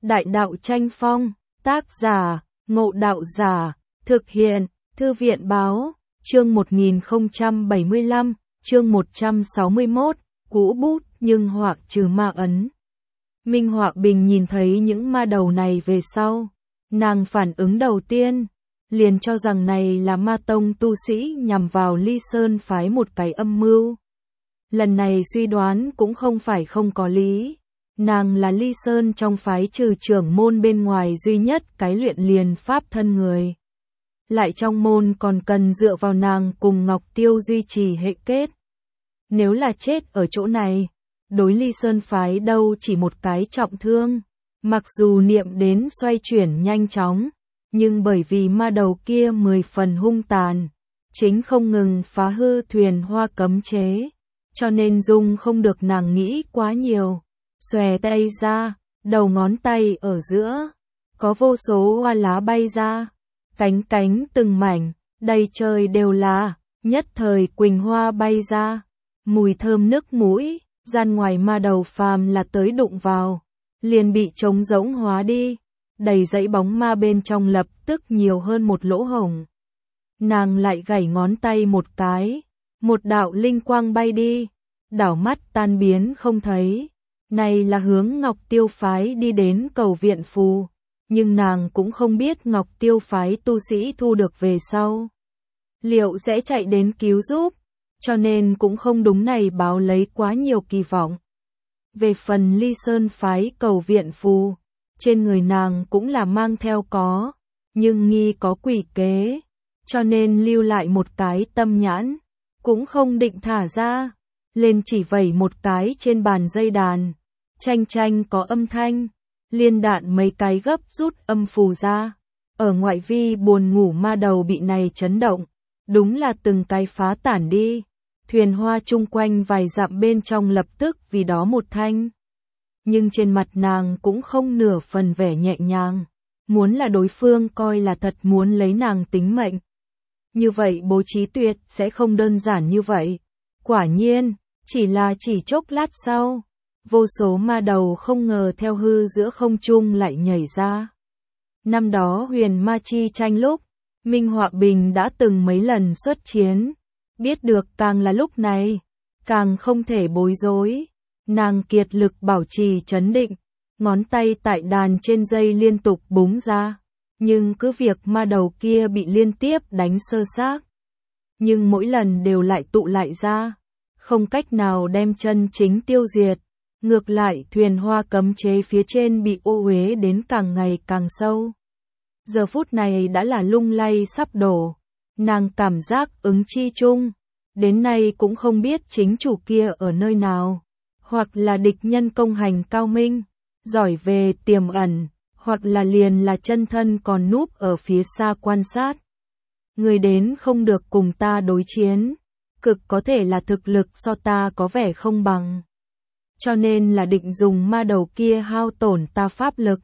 Đại đạo tranh phong, tác giả, Ngộ Đạo Giả, thực hiện, Thư viện báo, chương 1075, chương 161, cũ bút nhưng họa trừ ma ấn. Minh Họa Bình nhìn thấy những ma đầu này về sau, nàng phản ứng đầu tiên, liền cho rằng này là ma tông tu sĩ nhằm vào Ly Sơn phái một cái âm mưu. Lần này suy đoán cũng không phải không có lý. Nàng là Ly Sơn trong phái trừ trưởng môn bên ngoài duy nhất cái luyện liền pháp thân người. Lại trong môn còn cần dựa vào nàng cùng Ngọc Tiêu duy trì hệ kết. Nếu là chết ở chỗ này, đối Ly Sơn phái đâu chỉ một cái trọng thương. Mặc dù niệm đến xoay chuyển nhanh chóng, nhưng bởi vì ma đầu kia 10 phần hung tàn, chính không ngừng phá hư thuyền hoa cấm chế, cho nên Dung không được nàng nghĩ quá nhiều. Xòe tay ra, đầu ngón tay ở giữa, có vô số hoa lá bay ra, cánh cánh từng mảnh, đầy trời đều là, nhất thời quỳnh hoa bay ra, mùi thơm nức mũi, gian ngoài ma đầu phàm là tới đụng vào, liền bị trống rỗng hóa đi, đầy dãy bóng ma bên trong lập tức nhiều hơn một lỗ hổng. Nàng lại gảy ngón tay một cái, một đạo linh quang bay đi, đảo mắt tan biến không thấy. Này là hướng Ngọc Tiêu phái đi đến cầu viện phù, nhưng nàng cũng không biết Ngọc Tiêu phái tu sĩ thu được về sau liệu sẽ chạy đến cứu giúp, cho nên cũng không đúng này báo lấy quá nhiều kỳ vọng. Về phần Ly Sơn phái cầu viện phù, trên người nàng cũng là mang theo có, nhưng nghi có quỷ kế, cho nên lưu lại một cái tâm nhãn, cũng không định thả ra, lên chỉ vẩy một cái trên bàn dây đàn. Chanh chanh có âm thanh, liên đạn mấy cái gấp rút âm phù ra. Ở ngoại vi buồn ngủ ma đầu bị này chấn động, đúng là từng cái phá tản đi. Thuyền hoa chung quanh vài dặm bên trong lập tức vì đó một thanh. Nhưng trên mặt nàng cũng không nửa phần vẻ nhẹ nhàng, muốn là đối phương coi là thật muốn lấy nàng tính mệnh. Như vậy bố trí tuyệt sẽ không đơn giản như vậy. Quả nhiên, chỉ chốc lát sau. Vô số ma đầu không ngờ theo hư giữa không trung lại nhảy ra. Năm đó huyền ma chi tranh lúc, Minh Họa Bình đã từng mấy lần xuất chiến. Biết được càng là lúc này, càng không thể bối rối. Nàng kiệt lực bảo trì trấn định, ngón tay tại đàn trên dây liên tục búng ra. Nhưng cứ việc ma đầu kia bị liên tiếp đánh sơ xác. Nhưng mỗi lần đều lại tụ lại ra, không cách nào đem chân chính tiêu diệt. Ngược lại thuyền hoa cấm chế phía trên bị ô uế đến càng ngày càng sâu. Giờ phút này đã là lung lay sắp đổ. Nàng cảm giác ứng chi chung. Đến nay cũng không biết chính chủ kia ở nơi nào. Hoặc là địch nhân công hành cao minh, giỏi về tiềm ẩn. Hoặc là liền là chân thân còn núp ở phía xa quan sát. Người đến không được cùng ta đối chiến. Cực có thể là thực lực so ta có vẻ không bằng. Cho nên là định dùng ma đầu kia hao tổn ta pháp lực.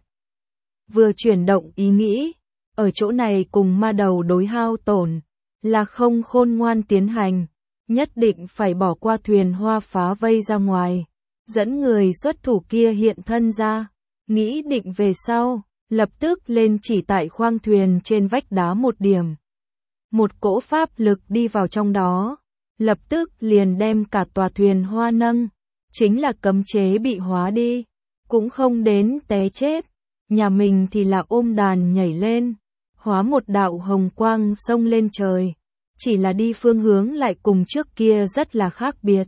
Vừa chuyển động ý nghĩ, ở chỗ này cùng ma đầu đối hao tổn, là không khôn ngoan tiến hành, nhất định phải bỏ qua thuyền hoa phá vây ra ngoài, dẫn người xuất thủ kia hiện thân ra, nghĩ định về sau, lập tức lên chỉ tại khoang thuyền trên vách đá một điểm. Một cỗ pháp lực đi vào trong đó, lập tức liền đem cả tòa thuyền hoa nâng. Chính là cấm chế bị hóa đi, cũng không đến té chết, nhà mình thì là ôm đàn nhảy lên, hóa một đạo hồng quang xông lên trời, chỉ là đi phương hướng lại cùng trước kia rất là khác biệt.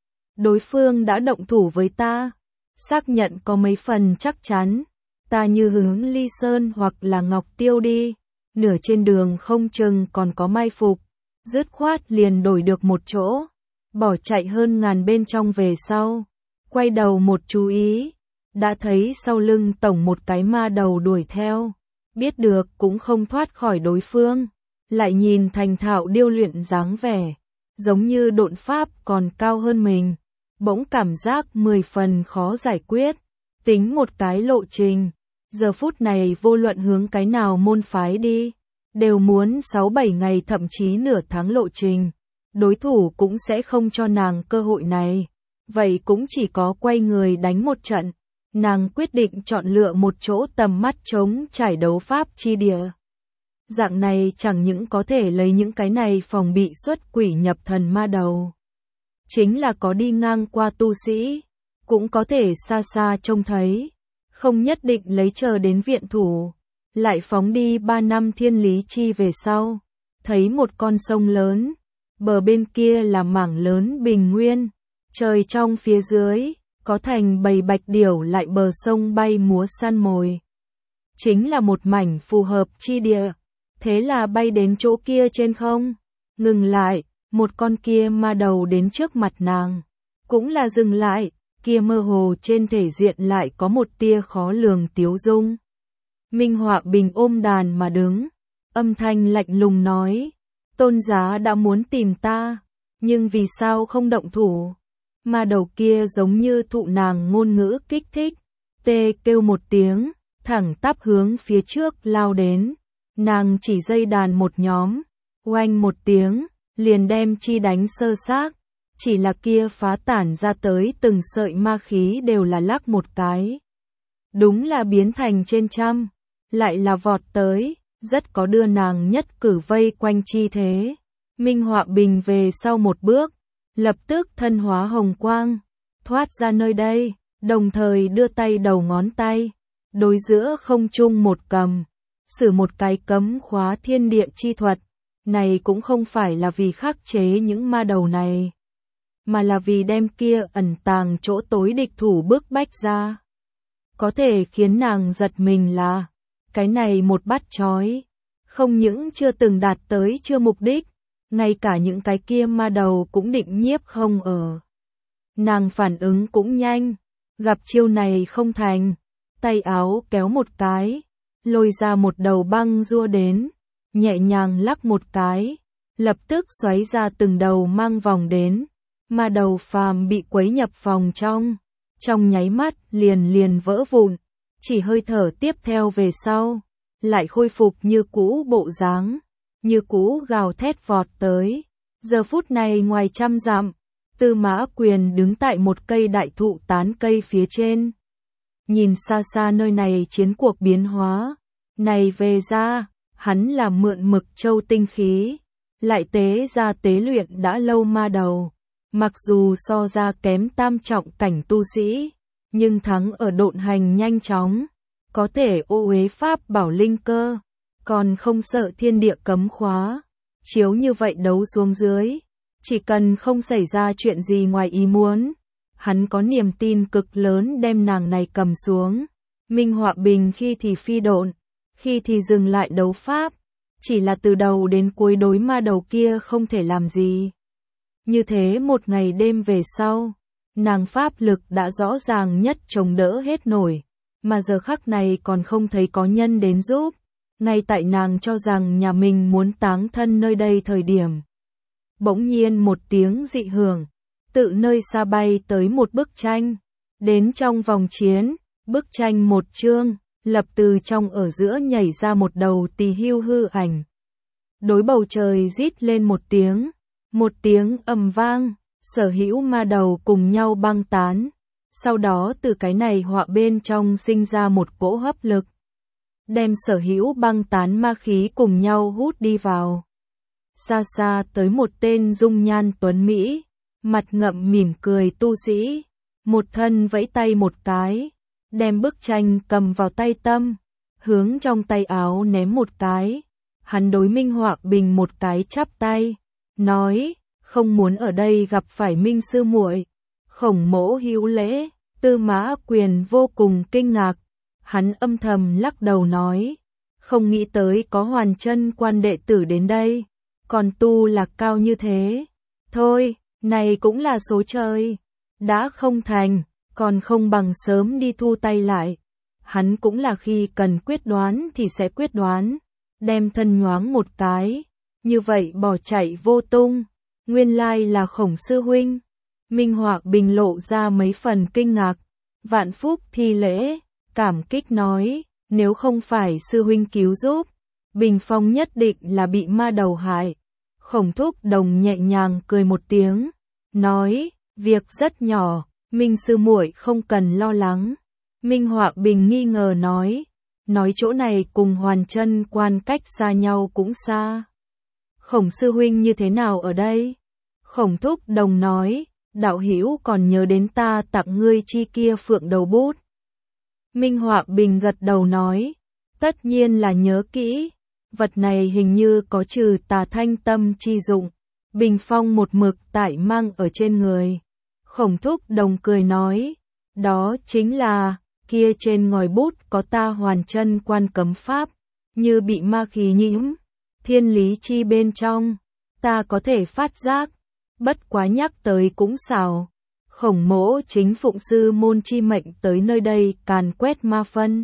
Đối phương đã động thủ với ta, xác nhận có mấy phần chắc chắn, ta như hướng Ly Sơn hoặc là Ngọc Tiêu đi, nửa trên đường không chừng còn có mai phục, dứt khoát liền đổi được một chỗ. Bỏ chạy hơn ngàn bên trong về sau, quay đầu một chú ý, đã thấy sau lưng tổng một cái ma đầu đuổi theo, biết được cũng không thoát khỏi đối phương, lại nhìn thành thạo điêu luyện dáng vẻ, giống như độn pháp còn cao hơn mình, bỗng cảm giác 10 phần khó giải quyết, tính một cái lộ trình, giờ phút này vô luận hướng cái nào môn phái đi, đều muốn 6-7 ngày thậm chí nửa tháng lộ trình. Đối thủ cũng sẽ không cho nàng cơ hội này, vậy cũng chỉ có quay người đánh một trận, nàng quyết định chọn lựa một chỗ tầm mắt trống trải đấu pháp chi địa. Dạng này chẳng những có thể lấy những cái này phòng bị xuất quỷ nhập thần ma đầu. Chính là có đi ngang qua tu sĩ, cũng có thể xa xa trông thấy, không nhất định lấy chờ đến viện thủ. Lại phóng đi 3 năm thiên lý chi về sau, thấy một con sông lớn, bờ bên kia là mảng lớn bình nguyên, trời trong phía dưới, có thành bầy bạch điểu lại bờ sông bay múa săn mồi. Chính là một mảnh phù hợp chi địa, thế là bay đến chỗ kia trên không, ngừng lại, một con kia ma đầu đến trước mặt nàng, cũng là dừng lại, kia mơ hồ trên thể diện lại có một tia khó lường tiếu dung. Minh Họa Bình ôm đàn mà đứng, âm thanh lạnh lùng nói, tôn giá đã muốn tìm ta, nhưng vì sao không động thủ? Ma đầu kia giống như thụ nàng ngôn ngữ kích thích, tê kêu một tiếng, thẳng tắp hướng phía trước lao đến, nàng chỉ dây đàn một nhóm, oanh một tiếng, liền đem chi đánh sơ xác, chỉ là kia phá tản ra tới từng sợi ma khí đều là lắc một cái. Đúng là biến thành trên trăm, lại là vọt tới, rất có đưa nàng nhất cử vây quanh chi thế. Minh Họa Bình về sau một bước, lập tức thân hóa hồng quang, thoát ra nơi đây, đồng thời đưa tay đầu ngón tay, đối giữa không trung một cầm, sử một cái cấm khóa thiên địa chi thuật, này cũng không phải là vì khắc chế những ma đầu này, mà là vì đem kia ẩn tàng chỗ tối địch thủ bức bách ra. Có thể khiến nàng giật mình là, cái này một bắt chói, không những chưa từng đạt tới chưa mục đích, ngay cả những cái kia ma đầu cũng định nhiếp không ở. Nàng phản ứng cũng nhanh, gặp chiêu này không thành, tay áo kéo một cái, lôi ra một đầu băng rua đến, nhẹ nhàng lắc một cái, lập tức xoáy ra từng đầu mang vòng đến, ma đầu phàm bị quấy nhập vòng trong nháy mắt liền vỡ vụn, chỉ hơi thở tiếp theo về sau, lại khôi phục như cũ bộ dáng, như cũ gào thét vọt tới. Giờ phút này ngoài trăm dặm, Tư Mã Quyền đứng tại một cây đại thụ tán cây phía trên. Nhìn xa xa nơi này chiến cuộc biến hóa, này về ra, hắn là mượn Mực Châu tinh khí, lại tế ra tế luyện đã lâu ma đầu. Mặc dù so ra kém tam trọng cảnh tu sĩ, nhưng thắng ở độn hành nhanh chóng, có thể ô uế pháp bảo linh cơ, còn không sợ thiên địa cấm khóa. Chiếu như vậy đấu xuống dưới, chỉ cần không xảy ra chuyện gì ngoài ý muốn, hắn có niềm tin cực lớn đem nàng này cầm xuống. Minh Họa Bình khi thì phi độn, khi thì dừng lại đấu pháp, chỉ là từ đầu đến cuối đối ma đầu kia không thể làm gì. Như thế một ngày đêm về sau, nàng pháp lực đã rõ ràng nhất chống đỡ hết nổi, mà giờ khắc này còn không thấy có nhân đến giúp. Ngay tại nàng cho rằng nhà mình muốn táng thân nơi đây thời điểm, bỗng nhiên một tiếng dị hưởng, tự nơi xa bay tới một bức tranh, đến trong vòng chiến, bức tranh một chương, lập từ trong ở giữa nhảy ra một đầu tỳ hưu hư ảnh. Đối bầu trời rít lên một tiếng ầm vang, sở hữu ma đầu cùng nhau băng tán, sau đó từ cái này họa bên trong sinh ra một cỗ hấp lực, đem sở hữu băng tán ma khí cùng nhau hút đi vào. Xa xa tới một tên dung nhan tuấn Mỹ, mặt ngậm mỉm cười tu sĩ, một thân vẫy tay một cái, đem bức tranh cầm vào tay tâm, hướng trong tay áo ném một cái. Hắn đối Minh Họa Bình một cái chắp tay, nói, không muốn ở đây gặp phải Minh sư muội. Khổng Mỗ hữu lễ. Tư Mã Quyền vô cùng kinh ngạc, hắn âm thầm lắc đầu nói, không nghĩ tới có Hoàn Chân Quan đệ tử đến đây, còn tu lạc cao như thế. Thôi, này cũng là số trời, đã không thành, còn không bằng sớm đi thu tay lại. Hắn cũng là khi cần quyết đoán thì sẽ quyết đoán, đem thân nhoáng một cái, như vậy bỏ chạy vô tung. Nguyên lai là Khổng sư huynh. Minh Họa Bình lộ ra mấy phần kinh ngạc, vạn phúc thi lễ, cảm kích nói, nếu không phải sư huynh cứu giúp, Bình Phong nhất định là bị ma đầu hại. Khổng Thúc Đồng nhẹ nhàng cười một tiếng, nói, việc rất nhỏ, Minh sư muội không cần lo lắng. Minh Họa Bình nghi ngờ nói chỗ này cùng Hoàn Chân Quan cách xa nhau cũng xa. Khổng sư huynh như thế nào ở đây? Khổng Thúc Đồng nói, đạo hữu còn nhớ đến ta tặng ngươi chi kia phượng đầu bút. Minh Họa Bình gật đầu nói, tất nhiên là nhớ kỹ, vật này hình như có trừ tà thanh tâm chi dụng, bình phong một mực tại mang ở trên người. Khổng Thúc Đồng cười nói, đó chính là, kia trên ngòi bút có ta Hoàn Chân Quan cấm pháp, như bị ma khí nhiễm, thiên lý chi bên trong, ta có thể phát giác, bất quá nhắc tới cũng xảo. Khổng mỗ chính phụng sư môn chi mệnh tới nơi đây càn quét ma phân,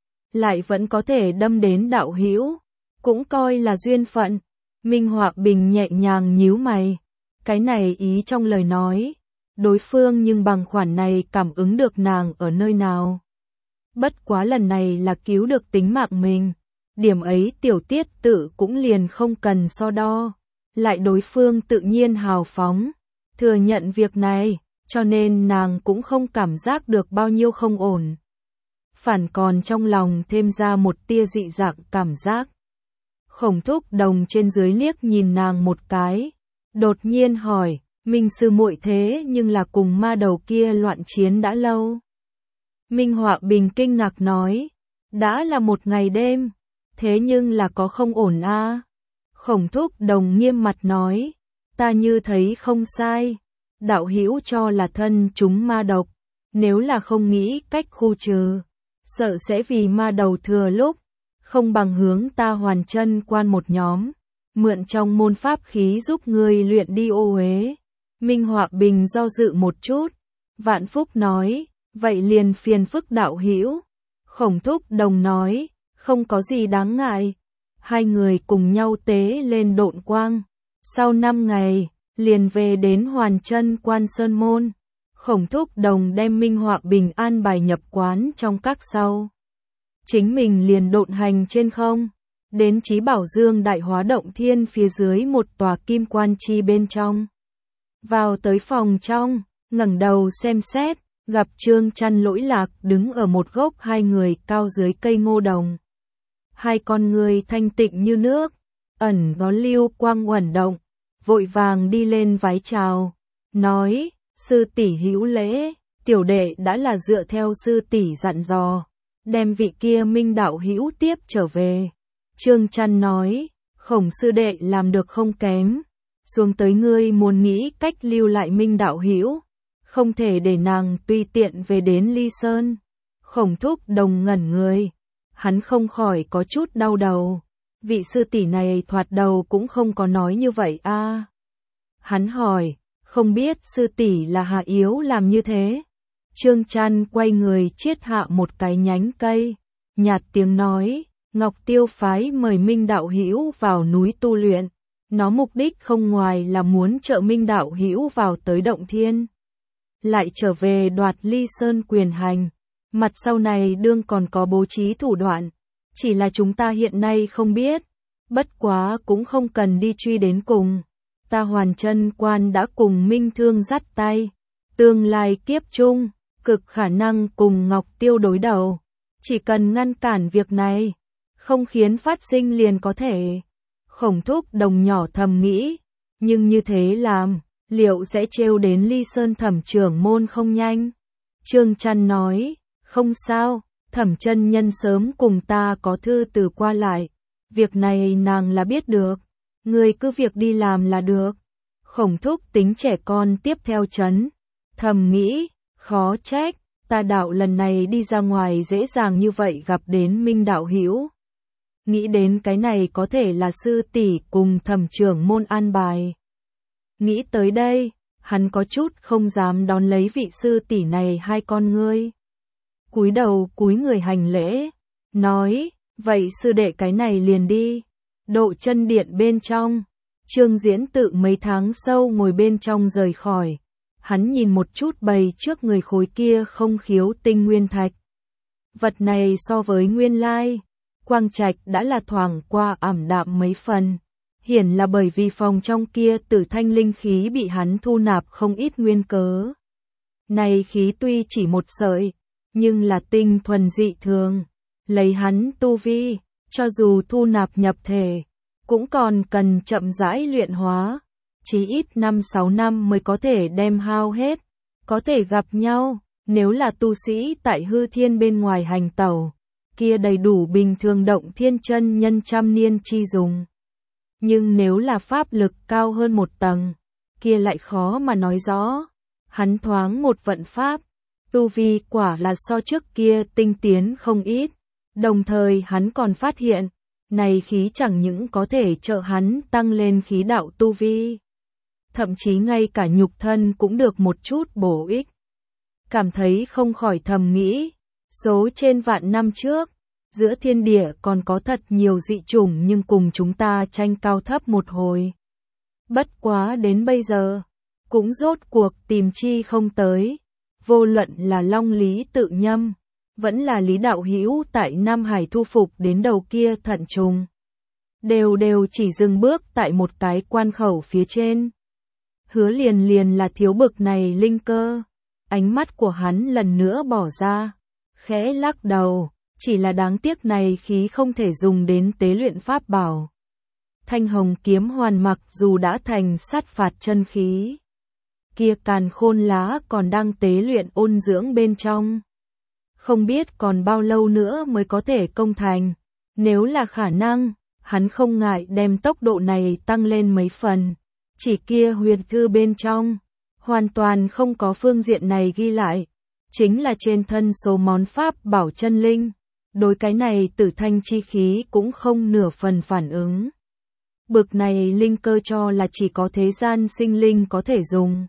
lại vẫn có thể đâm đến đạo hữu, cũng coi là duyên phận. Minh Họa Bình nhẹ nhàng nhíu mày, cái này ý trong lời nói, đối phương nhưng bằng khoản này cảm ứng được nàng ở nơi nào. Bất quá lần này là cứu được tính mạng mình, điểm ấy tiểu tiết tự cũng liền không cần so đo, lại đối phương tự nhiên hào phóng, thừa nhận việc này, cho nên nàng cũng không cảm giác được bao nhiêu không ổn. Phản còn trong lòng thêm ra một tia dị dạng cảm giác. Khổng Thúc Đồng trên dưới liếc nhìn nàng một cái, đột nhiên hỏi, Minh sư muội thế nhưng là cùng ma đầu kia loạn chiến đã lâu. Minh Họa Bình kinh ngạc nói, đã là một ngày đêm, thế nhưng là có không ổn a? Khổng Thúc Đồng nghiêm mặt nói, ta như thấy không sai, đạo hữu cho là thân chúng ma độc, nếu là không nghĩ cách khu trừ, sợ sẽ vì ma đầu thừa lúc, không bằng hướng ta Hoàn Chân Quan một nhóm, mượn trong môn pháp khí giúp ngươi luyện đi ô uế. Minh Họa Bình do dự một chút, Vạn Phúc nói, vậy liền phiền phức đạo hữu. Khổng Thúc Đồng nói, không có gì đáng ngại. Hai người cùng nhau tế lên độn quang. Sau 5 ngày, liền về đến Hoàn Chân Quan Sơn Môn. Khổng Thúc Đồng đem Minh Họa Bình an bài nhập quán trong các sau. Chính mình liền độn hành trên không, đến Chí Bảo Dương Đại Hóa Động Thiên phía dưới một tòa kim quan chi bên trong. Vào tới phòng trong, ngẩng đầu xem xét, gặp Trương Chăn Lỗi Lạc đứng ở một gốc hai người cao dưới cây ngô đồng. Hai con người thanh tịnh như nước, ẩn có lưu quang uẩn động, vội vàng đi lên vái chào, nói, sư tỷ hữu lễ, tiểu đệ đã là dựa theo sư tỷ dặn dò, đem vị kia Minh đạo hữu tiếp trở về. Trương Chăn nói, Khổng sư đệ làm được không kém, xuống tới ngươi muốn nghĩ cách lưu lại Minh đạo hữu, không thể để nàng tùy tiện về đến Ly Sơn. Khổng Thúc Đồng ngẩn người, hắn không khỏi có chút đau đầu, vị sư tỷ này thoạt đầu cũng không có nói như vậy a. Hắn hỏi, không biết sư tỷ là hạ yếu làm như thế. Trương Chăn quay người chiết hạ một cái nhánh cây, nhạt tiếng nói, Ngọc Tiêu phái mời Minh đạo hữu vào núi tu luyện, nó mục đích không ngoài là muốn trợ Minh đạo hữu vào tới động thiên, lại trở về đoạt Ly Sơn quyền hành, mặt sau này đương còn có bố trí thủ đoạn, chỉ là chúng ta hiện nay không biết, bất quá cũng không cần đi truy đến cùng. Ta Hoàn Chân Quan đã cùng Minh Thương dắt tay, tương lai kiếp chung, cực khả năng cùng Ngọc Tiêu đối đầu, chỉ cần ngăn cản việc này, không khiến phát sinh liền có thể. Khổng Thúc Đồng nhỏ thầm nghĩ, nhưng như thế làm, liệu sẽ trêu đến Ly Sơn Thẩm trưởng môn không nhanh? Trương Chăn nói, không sao, Thẩm chân nhân sớm cùng ta có thư từ qua lại, việc này nàng là biết được, người cứ việc đi làm là được. Khổng Thúc tính trẻ con tiếp theo chấn, thầm nghĩ, khó trách, ta đạo lần này đi ra ngoài dễ dàng như vậy gặp đến Minh đạo hữu. Nghĩ đến cái này có thể là sư tỷ cùng Thẩm trưởng môn an bài. Nghĩ tới đây, hắn có chút không dám đón lấy vị sư tỷ này hai con ngươi. Cúi đầu cúi người hành lễ, nói, vậy sư đệ cái này liền đi. Độ chân điện bên trong, Trương Diễn tự mấy tháng sâu ngồi bên trong rời khỏi. Hắn nhìn một chút bày trước người khối kia không khiếu tinh nguyên thạch. Vật này so với nguyên lai, quang trạch đã là thoảng qua ảm đạm mấy phần. Hiển là bởi vì phòng trong kia tử thanh linh khí bị hắn thu nạp không ít nguyên cớ. Này khí tuy chỉ một sợi, nhưng là tinh thuần dị thường. Lấy hắn tu vi, cho dù thu nạp nhập thể, cũng còn cần chậm rãi luyện hóa, chí ít 5-6 năm mới có thể đem hao hết, có thể gặp nhau, nếu là tu sĩ tại hư thiên bên ngoài hành tẩu, kia đầy đủ bình thường động thiên chân nhân trăm niên chi dùng. Nhưng nếu là pháp lực cao hơn một tầng, kia lại khó mà nói rõ. Hắn thoáng một vận pháp, tu vi quả là so trước kia tinh tiến không ít, đồng thời hắn còn phát hiện, này khí chẳng những có thể trợ hắn tăng lên khí đạo tu vi, thậm chí ngay cả nhục thân cũng được một chút bổ ích. Cảm thấy không khỏi thầm nghĩ, số trên vạn năm trước, giữa thiên địa còn có thật nhiều dị chủng nhưng cùng chúng ta tranh cao thấp một hồi. Bất quá đến bây giờ, cũng rốt cuộc tìm chi không tới, vô luận là Long Lý Tự Nhâm, vẫn là Lý Đạo Hữu tại Nam Hải thu phục đến đầu kia thận trùng. Đều chỉ dừng bước tại một cái quan khẩu phía trên. Hứa liền là thiếu bực này linh cơ, ánh mắt của hắn lần nữa bỏ ra, khẽ lắc đầu, chỉ là đáng tiếc này khí không thể dùng đến tế luyện pháp bảo. Thanh hồng kiếm hoàn mặc dù đã thành sát phạt chân khí, kia càn khôn lá còn đang tế luyện ôn dưỡng bên trong. Không biết còn bao lâu nữa mới có thể công thành, nếu là khả năng, hắn không ngại đem tốc độ này tăng lên mấy phần. Chỉ kia huyền thư bên trong, hoàn toàn không có phương diện này ghi lại, chính là trên thân số món pháp bảo chân linh, đối cái này tử thanh chi khí cũng không nửa phần phản ứng. Bực này linh cơ cho là chỉ có thế gian sinh linh có thể dùng.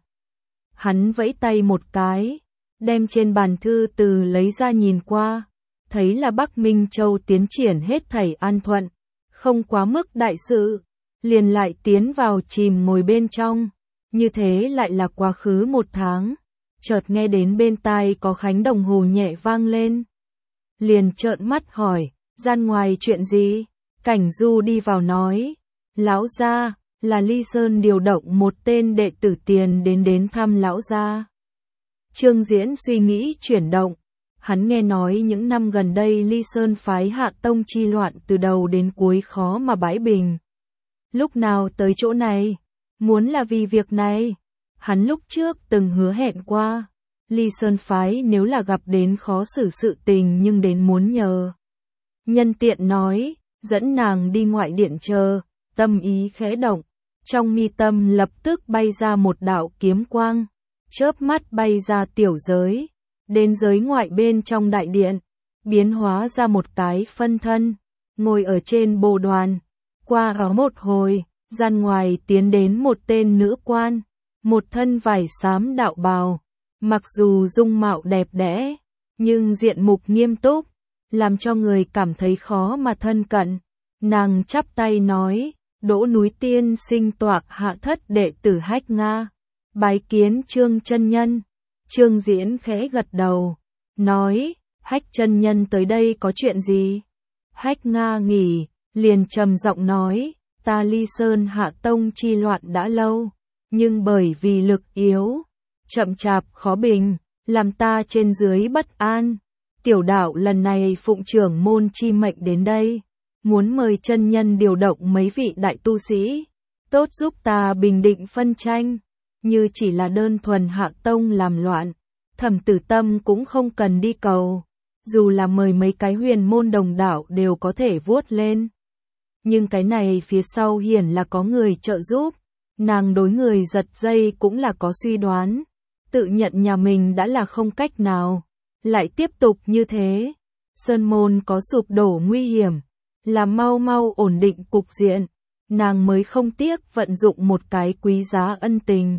Hắn vẫy tay một cái, đem trên bàn thư từ lấy ra nhìn qua, thấy là Bắc Minh Châu tiến triển hết thảy an thuận, không quá mức đại sự, liền lại tiến vào chìm ngồi bên trong, như thế lại là quá khứ 1 tháng, chợt nghe đến bên tai có khánh đồng hồ nhẹ vang lên. Liền trợn mắt hỏi, gian ngoài chuyện gì? Cảnh Du đi vào nói, lão gia, là Ly Sơn điều động một tên đệ tử tiền đến thăm lão gia. Trương Diễn suy nghĩ chuyển động, hắn nghe nói những năm gần đây Ly Sơn phái Hạ Tông chi loạn từ đầu đến cuối khó mà bãi bình. Lúc nào tới chỗ này, muốn là vì việc này, hắn lúc trước từng hứa hẹn qua, Ly Sơn phái nếu là gặp đến khó xử sự tình nhưng đến muốn nhờ. Nhân tiện nói, dẫn nàng đi ngoại điện chờ, tâm ý khẽ động, trong mi tâm lập tức bay ra một đạo kiếm quang, chớp mắt bay ra tiểu giới, đến giới ngoại bên trong đại điện, biến hóa ra một cái phân thân, ngồi ở trên bồ đoàn. Qua đó một hồi, gian ngoài tiến đến một tên nữ quan, một thân vải xám đạo bào, mặc dù dung mạo đẹp đẽ, nhưng diện mục nghiêm túc, làm cho người cảm thấy khó mà thân cận. Nàng chắp tay nói, Đỗ núi tiên sinh toạc hạ thất đệ tử Hách Nga, bái kiến Trương chân nhân. Trương Diễn khẽ gật đầu, nói, Hách chân nhân tới đây có chuyện gì? Hách Nga nghỉ, liền trầm giọng nói, ta Ly Sơn Hạ Tông chi loạn đã lâu, nhưng bởi vì lực yếu, chậm chạp khó bình, làm ta trên dưới bất an. Tiểu đạo lần này phụng trưởng môn chi mệnh đến đây, muốn mời chân nhân điều động mấy vị đại tu sĩ, tốt giúp ta bình định phân tranh, như chỉ là đơn thuần Hạ Tông làm loạn, Thẩm Tử Tâm cũng không cần đi cầu, dù là mời mấy cái huyền môn đồng đạo đều có thể vuốt lên. Nhưng cái này phía sau hiển là có người trợ giúp, nàng đối người giật dây cũng là có suy đoán, tự nhận nhà mình đã là không cách nào, lại tiếp tục như thế, sơn môn có sụp đổ nguy hiểm, là mau ổn định cục diện, nàng mới không tiếc vận dụng một cái quý giá ân tình.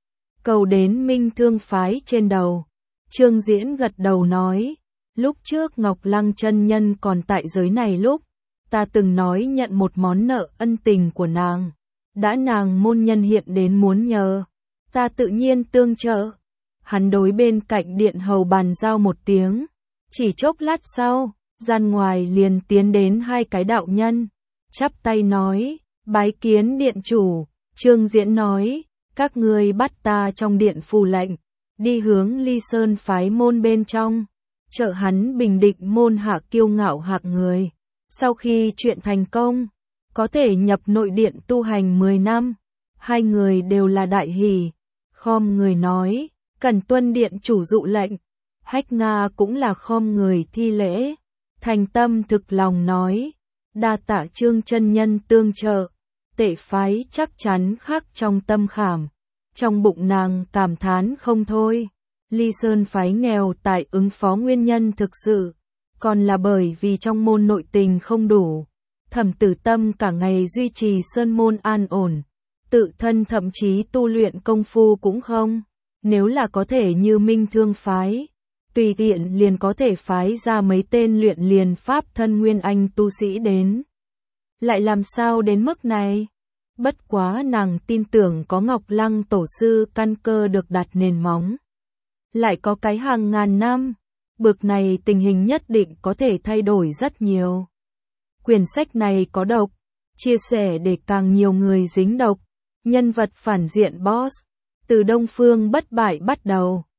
Cầu đến Minh Thương phái trên đầu, Trương Diễn gật đầu nói, lúc trước Ngọc Lăng chân nhân còn tại giới này lúc, ta từng nói nhận một món nợ ân tình của nàng, đã nàng môn nhân hiện đến muốn nhờ, ta tự nhiên tương trợ. Hắn đối bên cạnh điện hầu bàn giao một tiếng, chỉ chốc lát sau, gian ngoài liền tiến đến 2 cái đạo nhân, chắp tay nói, bái kiến điện chủ. Trương Diễn nói, các ngươi bắt ta trong điện phù lệnh, đi hướng Ly Sơn phái môn bên trong. trợ hắn bình định môn hạ kiêu ngạo hạng người. Sau khi chuyện thành công, có thể nhập nội điện tu hành 10 năm, hai người đều là đại hỷ, khom người nói, cần tuân điện chủ dụ lệnh. Hách Nga cũng là khom người thi lễ, thành tâm thực lòng nói, đa tạ Trương chân nhân tương trợ, Tệ phái chắc chắn khắc trong tâm khảm. Trong bụng nàng cảm thán không thôi, Ly Sơn phái nghèo tại ứng phó nguyên nhân thực sự, còn là bởi vì trong môn nội tình không đủ. Thẩm Tử Tâm cả ngày duy trì sơn môn an ổn, tự thân thậm chí tu luyện công phu cũng không. Nếu là có thể như Minh Thương phái, tùy tiện liền có thể phái ra mấy tên luyện liền pháp thân nguyên anh tu sĩ đến. Lại làm sao đến mức này? Bất quá nàng tin tưởng có Ngọc Lăng tổ sư căn cơ được đặt nền móng. Lại có cái hàng ngàn năm, bực này tình hình nhất định có thể thay đổi rất nhiều. Quyển sách này có độc, chia sẻ để càng nhiều người dính độc. Nhân vật phản diện boss, từ Đông Phương bất bại bắt đầu.